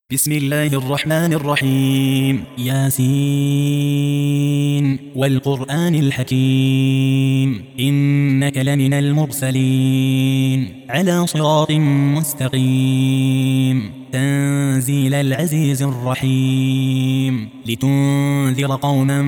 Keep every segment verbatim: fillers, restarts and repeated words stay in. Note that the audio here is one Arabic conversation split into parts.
بسم الله الرحمن الرحيم. ياسين والقرآن الحكيم إنك لمن المرسلين على صراط مستقيم تنزيل العزيز الرحيم لتنذر قوما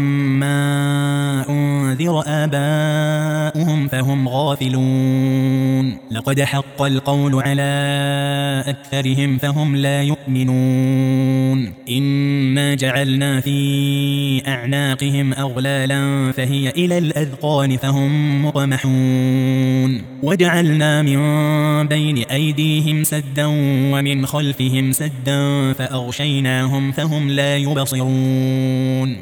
ما أنذر آباؤهم فهم غافلون. لقد حق القول على أكثرهم فهم لا يؤمنون. إنا جعلنا في أعناقهم أغلالا فهي إلى الأذقان فهم مقمحون. وجعلنا من بين أيديهم سدا ومن خلفهم سدا فأغشيناهم فهم لا يبصرون.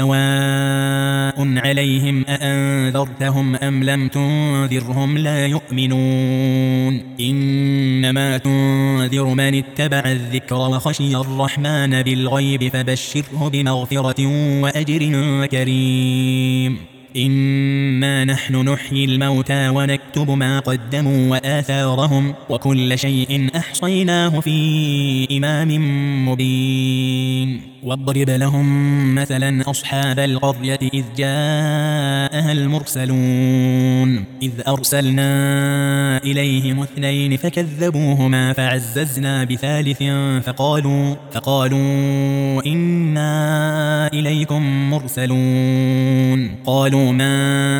وسواء عليهم أأنذرتهم أم لم تنذرهم لا يؤمنون. إنما تنذر من اتبع الذكر وخشي الرحمن بالغيب فبشره بمغفرة وأجر كريم. إنا نحن نحيي الموتى ونكتب ما قدموا وآثارهم وكل شيء أحصيناه في إمام مبين. واضرب لهم مثلا أصحاب القرية إذ جاءها المرسلون إذ أرسلنا إليهم اثنين فكذبوهما فعززنا بثالث فقالوا, فقالوا إنا إليكم مرسلون. قالوا ما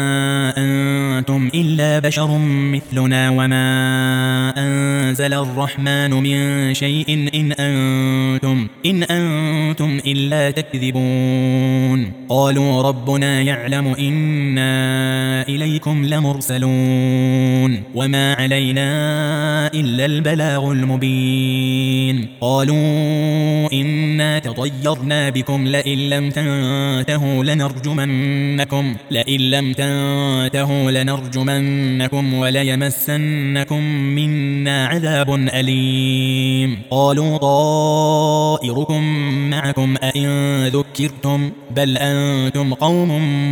أنتم إلا بشر مثلنا وما أنزل الرحمن من شيء إن أنتم, إن أنتم إلا تكذبون. قالوا ربنا يعلم إنا إليكم لمرسلون وما علينا إلا البلاغ المبين. قالوا إنا تطيرنا بكم لئن لم تنتهوا لنرجمنكم لئن لم تنتهوا لنرجمنكم وليمسنكم منا عذاب أليم. قالوا طائركم معكم أئن ذكرتم بل أنتم قوم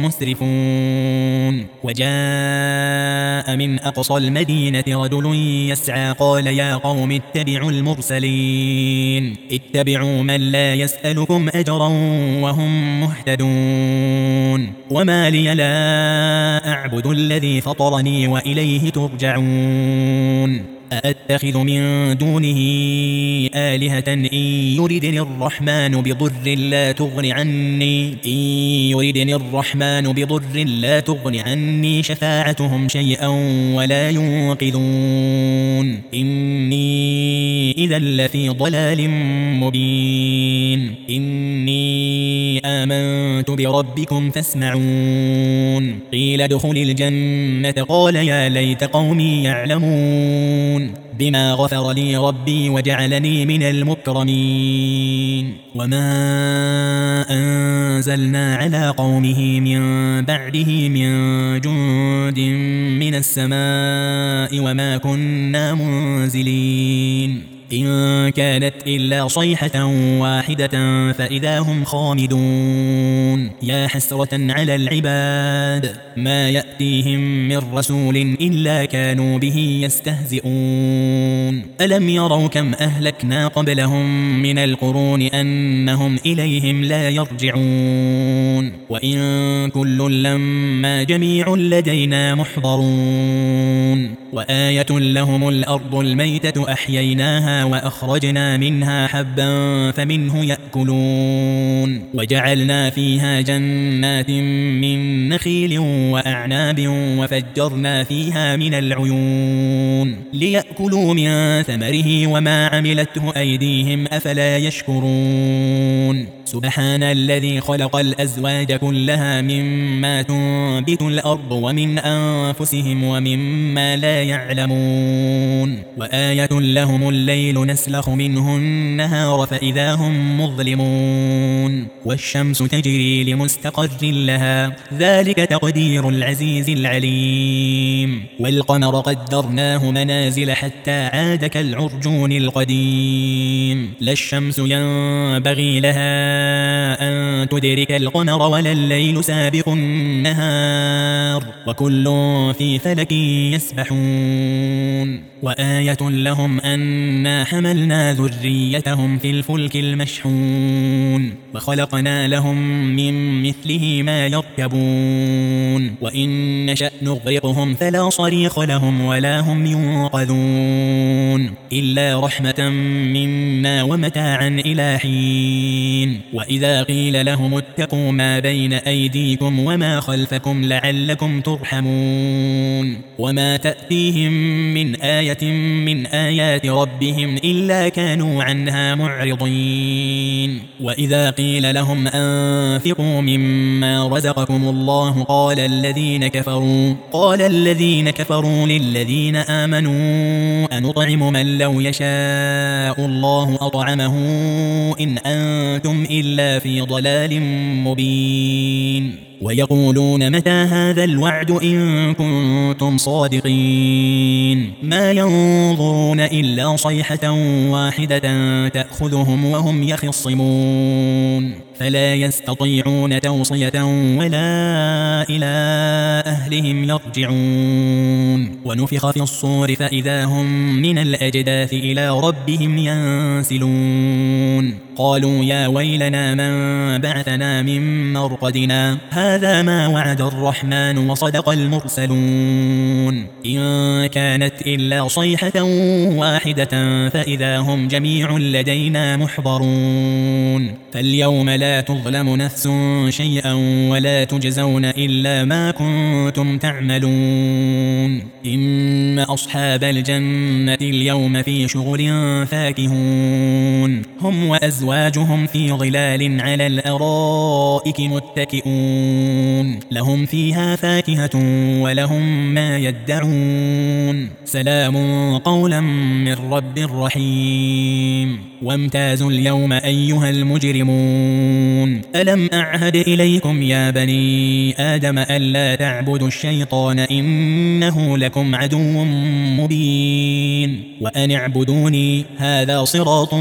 مسرفون. وجاء من أقصى المدينة رجل يسعى قال يا قوم اتبعوا المرسلين اتبعوا من لا يسألكم أجرا وهم مهتدون. وما لي لا أعبد الذي فطرني وإليه ترجعون. أأتخذ من دونه آلهة إن يردني الرحمن بضر لا تغن عني إن يردني الرحمن بضر لا تغن عني شفاعتهم شيئا ولا ينقذون. إني إذا لفي ضلال مبين. إني آمنت بربكم فاسمعون. قيل ادخل الجنة قال يا ليت قومي يعلمون بما غفر لي ربي وجعلني من المكرمين. وما أنزلنا على قومه من بعده من جند من السماء وما كنا منزلين. إن كانت إلا صيحة واحدة فإذا هم خامدون. يا حسرة على العباد ما يأتيهم من رسول إلا كانوا به يستهزئون. ألم يروا كم أهلكنا قبلهم من القرون أنهم إليهم لا يرجعون. وإن كل لما جميع لدينا محضرون. وآية لهم الأرض الميتة أحييناها وأخرجنا منها حبا فمنه يأكلون. وجعلنا فيها جنات من نخيل وأعناب وفجرنا فيها من العيون ليأكلوا من ثمره وما عملته أيديهم أفلا يشكرون. سبحان الذي خلق الأزواج كلها مما تنبت الأرض ومن أنفسهم ومما لا يعلمون. وآية لهم الليل نسلخ منه النهار فإذا هم مظلمون. والشمس تجري لمستقر لها ذلك تقدير العزيز العليم. والقمر قدرناه منازل حتى عاد كالعرجون القديم. لا الشمس ينبغي لها أن تدرك القمر ولا الليل سابق النهار وكل في فلك يسبحون. وآية لهم أنا إنا حملنا ذريتهم في الفلك المشحون وخلقنا لهم من مثله ما يركبون وإن نشأ نغرقهم فلا صريخ لهم ولا هم ينقذون إلا رحمة منا ومتاعا إلى حين وإذا قيل لهم اتقوا ما بين أيديكم وما خلفكم لعلكم ترحمون وما تأتيهم من آية من آيات ربهم إلا كانوا عنها معرضين وإذا قيل لهم أنفقوا مما رزقكم الله قال الذين كفروا قال الذين كفروا للذين آمنوا أنطعم من لو يشاء الله أطعمه إن أنتم إلا في ضلال مبين ويقولون متى هذا الوعد إن كنتم صادقين ما ينظرون إلا صيحة واحدة تأخذهم وهم يخصمون فلا يستطيعون توصية ولا إلى أهلهم يرجعون ونفخ في الصور فإذا هم من الأجداث إلى ربهم ينسلون قالوا يا ويلنا من بعثنا من مرقدنا هذا ما وعد الرحمن وصدق المرسلون إن كانت إلا صيحة واحدة فإذا هم جميع لدينا محضرون فاليوم لا تظلم نفس شيئا ولا تجزون إلا ما كنتم تعملون إن أصحاب الجنة اليوم في شغل فاكهون هم وأزواجهم في ظلال على الأرائك متكئون لهم فيها فاكهة ولهم ما يدعون سلام قولا من رب رحيم وامتازوا اليوم أيها المجرمون ألم أعهد إليكم يا بني آدم ألا تعبدوا الشيطان إنه لكم عدو مبين وأن اعبدوني هذا صراط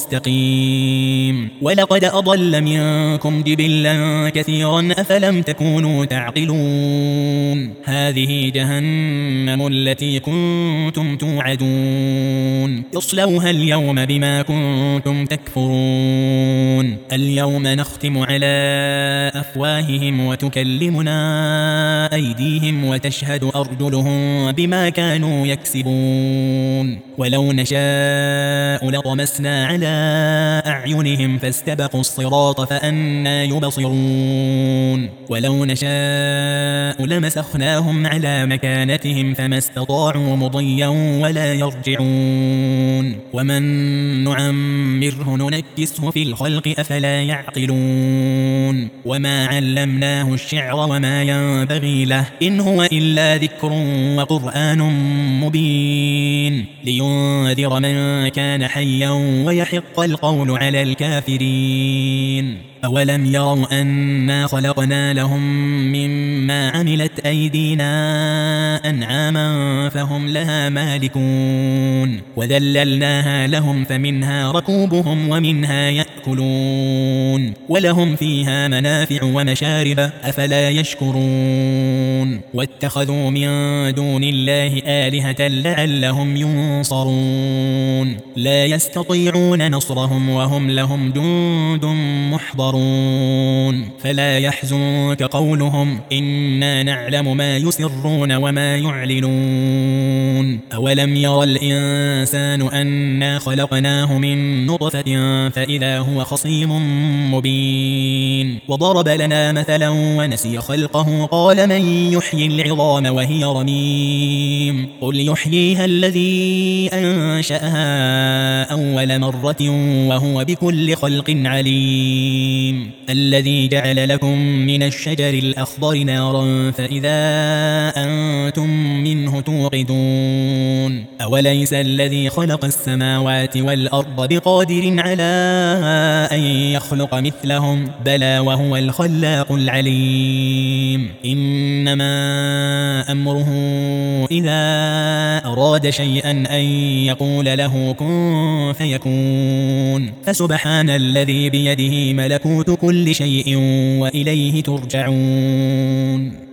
مستقيم ولقد أضل منكم جبلا كثيرا أفلم تكونوا تعقلون هذه جهنم التي كنتم توعدون يصلوها اليوم بما كنتم تكفرون اليوم نختم على أفواههم وتكلمنا أيديهم وتشهد أرجلهم بما كانوا يكسبون ولو نشاء لطمسنا على أعينهم فاستبقوا الصراط فأنى يبصرون ولو نشاء لمسخناهم على مكانتهم فما استطاعوا مضيا ولا يرجعون ومن نعمره ننكسه في الخلق أفلا يعقلون وما علمناه الشعر وما ينبغي له إن هو إلا ذكر وقرآن مبين لينذر من كان حيا ويحق القول على الكافرين أولم يروا أنا خلقنا لهم مما عملت أيدينا أنعاما فهم لها مالكون وذللناها لهم فمنها ركوبهم ومنها يأكلون ولهم فيها منافع ومشارب أفلا يشكرون واتخذوا من دون الله آلهة لعلهم ينصرون لا يستطيعون نصرهم وهم لهم جند محضرون فلا يحزنك قولهم إنا نعلم ما يسرون وما يعلنون أولم يرى الإنسان أنا خلقناه من نطفة فإذا هو خصيم مبين وضرب لنا مثلا ونسي خلقه قال من يحيي العظام وهي رميم قل يحييها الذي أنشأها أول مرة وهو بكل خلق عليم الذي جعل لكم من الشجر الأخضر نارا فإذا أنتم منه توقدون أوليس الذي خلق السماوات والأرض بقادر على أن يخلق مثلهم بلى وهو الخلاق العليم إنما أمره إذا أراد شيئا أن يقول له كن فيكون فسبحان الذي بيده ملكوت كل شيء وإليه ترجعون